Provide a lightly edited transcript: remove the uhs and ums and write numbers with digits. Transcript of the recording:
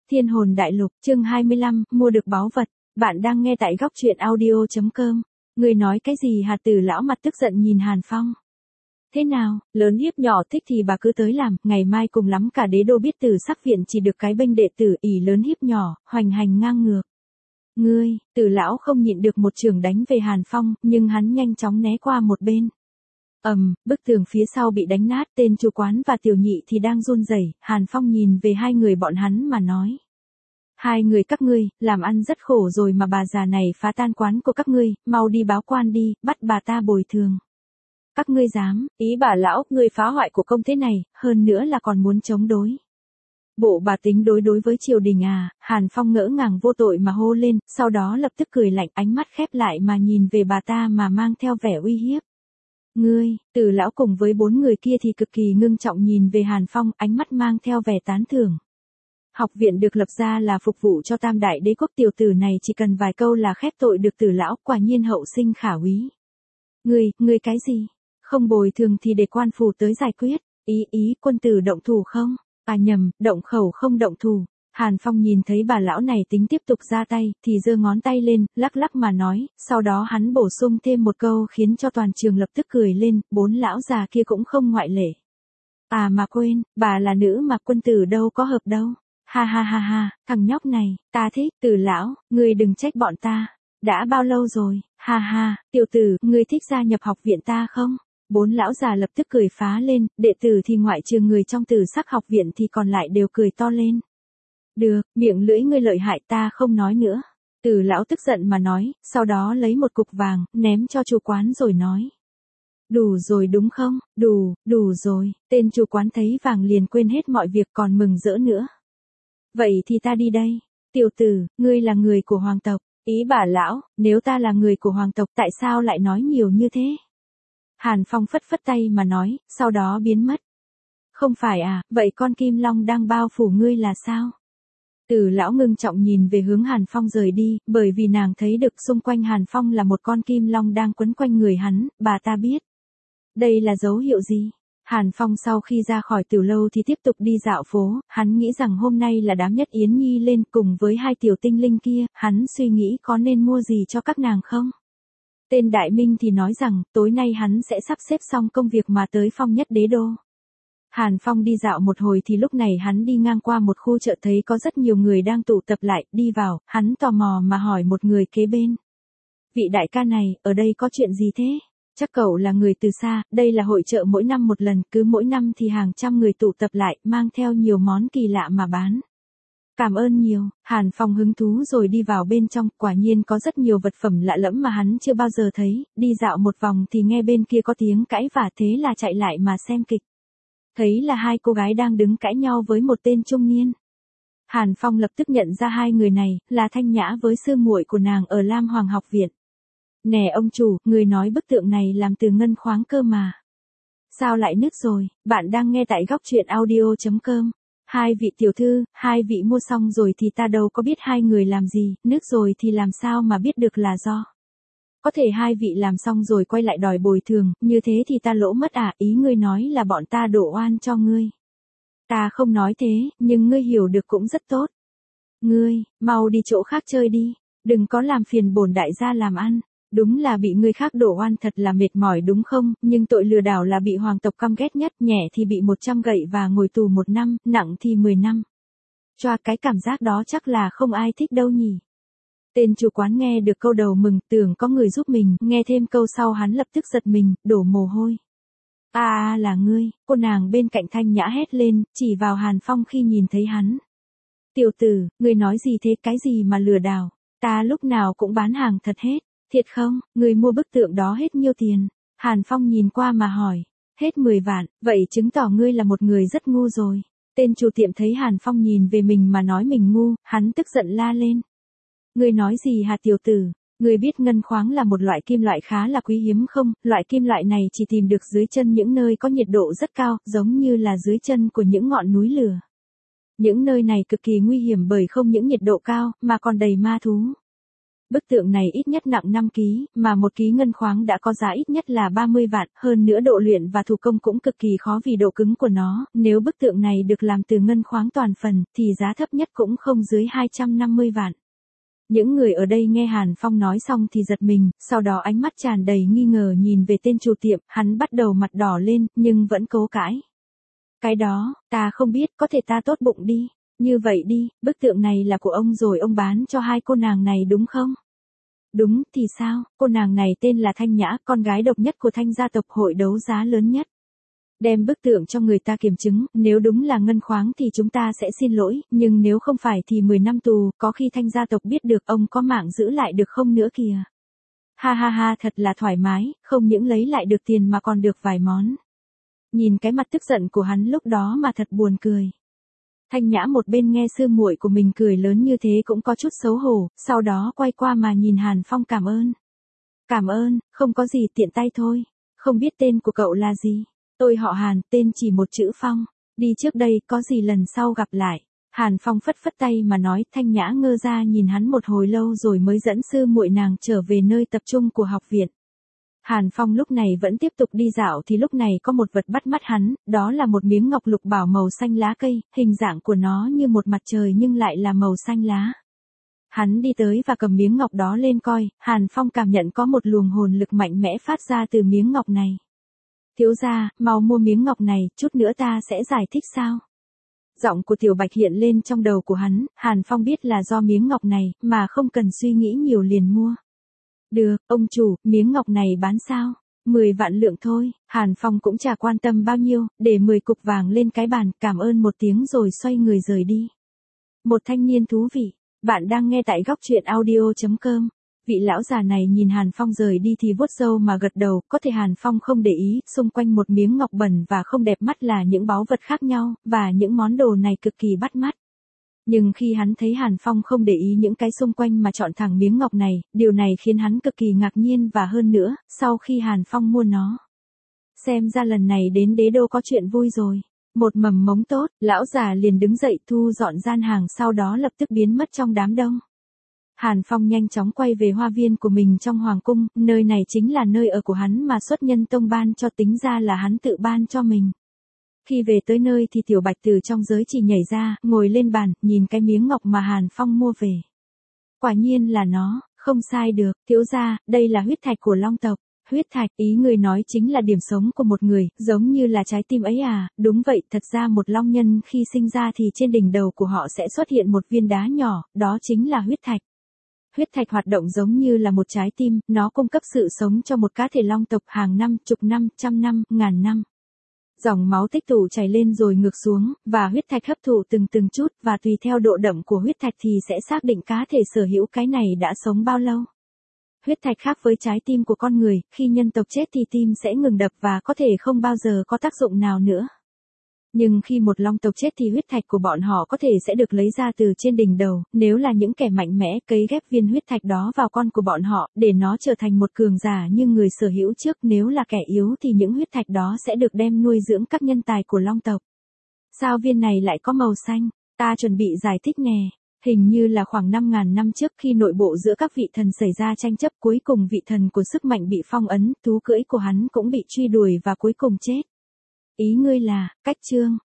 Thiên hồn đại lục, chương 25, mua được báu vật. Bạn đang nghe tại góc truyện audio.com. Người nói cái gì hả? Từ lão mặt tức giận nhìn Hàn Phong. Thế nào, lớn hiếp nhỏ thích thì bà cứ tới làm, ngày mai cùng lắm cả đế đô biết Tử Sắc viện chỉ được cái bênh đệ tử ỷ lớn hiếp nhỏ, hoành hành ngang ngược. Ngươi, Từ lão không nhịn được một chưởng đánh về Hàn Phong, nhưng hắn nhanh chóng né qua một bên. Bức tường phía sau bị đánh nát, tên chủ quán và tiểu nhị thì đang run rẩy. Hàn Phong nhìn về hai người bọn hắn mà nói. Hai người các ngươi, làm ăn rất khổ rồi mà bà già này phá tan quán của các ngươi, mau đi báo quan đi, bắt bà ta bồi thường. Các ngươi dám, ý bà lão, ngươi phá hoại của công thế này, hơn nữa là còn muốn chống đối. Bộ bà tính đối với triều đình à? Hàn Phong ngỡ ngàng vô tội mà hô lên, sau đó lập tức cười lạnh, ánh mắt khép lại mà nhìn về bà ta mà mang theo vẻ uy hiếp. Ngươi, Từ lão cùng với bốn người kia thì cực kỳ ngưng trọng nhìn về Hàn Phong, ánh mắt mang theo vẻ tán thưởng. Học viện được lập ra là phục vụ cho Tam Đại Đế quốc, tiểu tử này chỉ cần vài câu là khép tội được Từ lão, quả nhiên hậu sinh khả úy. Ngươi cái gì? Không bồi thường thì để quan phủ tới giải quyết. Ý quân tử động thủ không? À nhầm, động khẩu không động thủ. Hàn Phong nhìn thấy bà lão này tính tiếp tục ra tay, thì giơ ngón tay lên, lắc lắc mà nói, sau đó hắn bổ sung thêm một câu khiến cho toàn trường lập tức cười lên, bốn lão già kia cũng không ngoại lệ. À mà quên, bà là nữ mà quân tử đâu có hợp đâu. Ha ha ha ha, thằng nhóc này, ta thích. Từ lão, ngươi đừng trách bọn ta. Đã bao lâu rồi? Ha ha, tiểu tử, ngươi thích gia nhập học viện ta không? Bốn lão già lập tức cười phá lên, đệ tử thì ngoại trừ người trong Tử Sắc học viện thì còn lại đều cười to lên. Được, miệng lưỡi ngươi lợi hại, ta không nói nữa. Từ lão tức giận mà nói, sau đó lấy một cục vàng, ném cho chủ quán rồi nói. Đủ rồi đúng không? Đủ rồi. Tên chủ quán thấy vàng liền quên hết mọi việc còn mừng rỡ nữa. Vậy thì ta đi đây. Tiểu tử, ngươi là người của hoàng tộc. Ý bà lão, nếu ta là người của hoàng tộc tại sao lại nói nhiều như thế? Hàn Phong phất phất tay mà nói, sau đó biến mất. Không phải à, vậy con kim long đang bao phủ ngươi là sao? Từ lão ngưng trọng nhìn về hướng Hàn Phong rời đi, bởi vì nàng thấy được xung quanh Hàn Phong là một con kim long đang quấn quanh người hắn, bà ta biết. Đây là dấu hiệu gì? Hàn Phong sau khi ra khỏi tiểu lâu thì tiếp tục đi dạo phố, hắn nghĩ rằng hôm nay là đám Nhất Yến Nhi lên cùng với hai tiểu tinh linh kia, hắn suy nghĩ có nên mua gì cho các nàng không? Tên Đại Minh thì nói rằng, tối nay hắn sẽ sắp xếp xong công việc mà tới Phong Nhất Đế Đô. Hàn Phong đi dạo một hồi thì lúc này hắn đi ngang qua một khu chợ thấy có rất nhiều người đang tụ tập lại, đi vào, hắn tò mò mà hỏi một người kế bên. Vị đại ca này, ở đây có chuyện gì thế? Chắc cậu là người từ xa, đây là hội chợ mỗi năm một lần, cứ mỗi năm thì hàng trăm người tụ tập lại, mang theo nhiều món kỳ lạ mà bán. Cảm ơn nhiều. Hàn Phong hứng thú rồi đi vào bên trong, quả nhiên có rất nhiều vật phẩm lạ lẫm mà hắn chưa bao giờ thấy, đi dạo một vòng thì nghe bên kia có tiếng cãi vả, thế là chạy lại mà xem kịch. Thấy là hai cô gái đang đứng cãi nhau với một tên trung niên. Hàn Phong lập tức nhận ra hai người này, là Thanh Nhã với sư muội của nàng ở Lam Hoàng học viện. Nè ông chủ, người nói bức tượng này làm từ ngân khoáng cơ mà. Sao lại nứt rồi? Bạn đang nghe tại góc truyện audio.com. Hai vị tiểu thư, hai vị mua xong rồi thì ta đâu có biết hai người làm gì, nứt rồi thì làm sao mà biết được là do. Có thể hai vị làm xong rồi quay lại đòi bồi thường, như thế thì ta lỗ mất à? Ý ngươi nói là bọn ta đổ oan cho ngươi. Ta không nói thế, nhưng ngươi hiểu được cũng rất tốt. Ngươi, mau đi chỗ khác chơi đi, đừng có làm phiền bổn đại gia làm ăn. Đúng là bị người khác đổ oan thật là mệt mỏi đúng không, nhưng tội lừa đảo là bị hoàng tộc căm ghét nhất, nhẹ thì bị 100 gậy và ngồi tù 1 năm, nặng thì 10 năm. Choa, cái cảm giác đó chắc là không ai thích đâu nhỉ. Tên chủ quán nghe được câu đầu mừng, tưởng có người giúp mình, nghe thêm câu sau hắn lập tức giật mình, đổ mồ hôi. À là ngươi, cô nàng bên cạnh Thanh Nhã hét lên, chỉ vào Hàn Phong khi nhìn thấy hắn. Tiểu tử, ngươi nói gì thế, cái gì mà lừa đảo, ta lúc nào cũng bán hàng thật hết. Thiệt không, người mua bức tượng đó hết nhiêu tiền? Hàn Phong nhìn qua mà hỏi. Hết 10 vạn, vậy chứng tỏ ngươi là một người rất ngu rồi. Tên chủ tiệm thấy Hàn Phong nhìn về mình mà nói mình ngu, hắn tức giận la lên. Ngươi nói gì hả tiểu tử? Ngươi biết ngân khoáng là một loại kim loại khá là quý hiếm không? Loại kim loại này chỉ tìm được dưới chân những nơi có nhiệt độ rất cao, giống như là dưới chân của những ngọn núi lửa. Những nơi này cực kỳ nguy hiểm bởi không những nhiệt độ cao, mà còn đầy ma thú. Bức tượng này ít nhất nặng 5 ký, mà 1 ký ngân khoáng đã có giá ít nhất là 30 vạn, hơn nữa độ luyện và thủ công cũng cực kỳ khó vì độ cứng của nó, nếu bức tượng này được làm từ ngân khoáng toàn phần, thì giá thấp nhất cũng không dưới 250 vạn. Những người ở đây nghe Hàn Phong nói xong thì giật mình, sau đó ánh mắt tràn đầy nghi ngờ nhìn về tên chủ tiệm, hắn bắt đầu mặt đỏ lên, nhưng vẫn cố cãi. Cái đó, ta không biết, có thể ta tốt bụng đi. Như vậy đi, bức tượng này là của ông rồi ông bán cho hai cô nàng này đúng không? Đúng, thì sao, cô nàng này tên là Thanh Nhã, con gái độc nhất của Thanh gia tộc hội đấu giá lớn nhất. Đem bức tượng cho người ta kiểm chứng, nếu đúng là ngân khoáng thì chúng ta sẽ xin lỗi, nhưng nếu không phải thì 10 năm tù, có khi Thanh gia tộc biết được ông có mạng giữ lại được không nữa kìa. Ha ha ha, thật là thoải mái, không những lấy lại được tiền mà còn được vài món. Nhìn cái mặt tức giận của hắn lúc đó mà thật buồn cười. Thanh Nhã một bên nghe sư muội của mình cười lớn như thế cũng có chút xấu hổ, sau đó quay qua mà nhìn Hàn Phong cảm ơn. Cảm ơn, không có gì, tiện tay thôi. Không biết tên của cậu là gì? Tôi họ Hàn, tên chỉ một chữ Phong. Đi trước đây, có gì lần sau gặp lại. Hàn Phong phất phất tay mà nói. Thanh Nhã ngơ ra nhìn hắn một hồi lâu rồi mới dẫn sư muội nàng trở về nơi tập trung của học viện. Hàn Phong lúc này vẫn tiếp tục đi dạo thì lúc này có một vật bắt mắt hắn, đó là một miếng ngọc lục bảo màu xanh lá cây, hình dạng của nó như một mặt trời nhưng lại là màu xanh lá. Hắn đi tới và cầm miếng ngọc đó lên coi, Hàn Phong cảm nhận có một luồng hồn lực mạnh mẽ phát ra từ miếng ngọc này. Thiếu gia, mau mua miếng ngọc này, chút nữa ta sẽ giải thích sao. Giọng của Tiểu Bạch hiện lên trong đầu của hắn, Hàn Phong biết là do miếng ngọc này, mà không cần suy nghĩ nhiều liền mua. Được, ông chủ, miếng ngọc này bán sao? 10 vạn lượng thôi, Hàn Phong cũng chả quan tâm bao nhiêu, để 10 cục vàng lên cái bàn, cảm ơn một tiếng rồi xoay người rời đi. Một thanh niên thú vị, bạn đang nghe tại góc truyện audio.com. Vị lão già này nhìn Hàn Phong rời đi thì vuốt râu mà gật đầu, có thể Hàn Phong không để ý, xung quanh một miếng ngọc bẩn và không đẹp mắt là những báu vật khác nhau, và những món đồ này cực kỳ bắt mắt. Nhưng khi hắn thấy Hàn Phong không để ý những cái xung quanh mà chọn thẳng miếng ngọc này, điều này khiến hắn cực kỳ ngạc nhiên và hơn nữa, sau khi Hàn Phong mua nó. Xem ra lần này đến đế đô có chuyện vui rồi. Một mầm mống tốt, lão già liền đứng dậy thu dọn gian hàng sau đó lập tức biến mất trong đám đông. Hàn Phong nhanh chóng quay về hoa viên của mình trong hoàng cung, nơi này chính là nơi ở của hắn mà xuất nhân tông ban cho, tính ra là hắn tự ban cho mình. Khi về tới nơi thì Tiểu Bạch từ trong giới chỉ nhảy ra, ngồi lên bàn, nhìn cái miếng ngọc mà Hàn Phong mua về. Quả nhiên là nó, không sai được, thiếu gia, đây là huyết thạch của Long tộc. Huyết thạch, ý người nói chính là điểm sống của một người, giống như là trái tim ấy à, đúng vậy, thật ra một long nhân khi sinh ra thì trên đỉnh đầu của họ sẽ xuất hiện một viên đá nhỏ, đó chính là huyết thạch. Huyết thạch hoạt động giống như là một trái tim, nó cung cấp sự sống cho một cá thể long tộc hàng năm, chục năm, trăm năm, ngàn năm. Dòng máu tích tụ chảy lên rồi ngược xuống, và huyết thạch hấp thụ từng chút, và tùy theo độ đậm của huyết thạch thì sẽ xác định cá thể sở hữu cái này đã sống bao lâu. Huyết thạch khác với trái tim của con người, khi nhân tộc chết thì tim sẽ ngừng đập và có thể không bao giờ có tác dụng nào nữa. Nhưng khi một long tộc chết thì huyết thạch của bọn họ có thể sẽ được lấy ra từ trên đỉnh đầu, nếu là những kẻ mạnh mẽ cấy ghép viên huyết thạch đó vào con của bọn họ, để nó trở thành một cường giả như người sở hữu trước, nếu là kẻ yếu thì những huyết thạch đó sẽ được đem nuôi dưỡng các nhân tài của long tộc. Sao viên này lại có màu xanh? Ta chuẩn bị giải thích nè. Hình như là khoảng 5.000 năm trước khi nội bộ giữa các vị thần xảy ra tranh chấp, cuối cùng vị thần của sức mạnh bị phong ấn, thú cưỡi của hắn cũng bị truy đuổi và cuối cùng chết. Ý ngươi là, cách chương.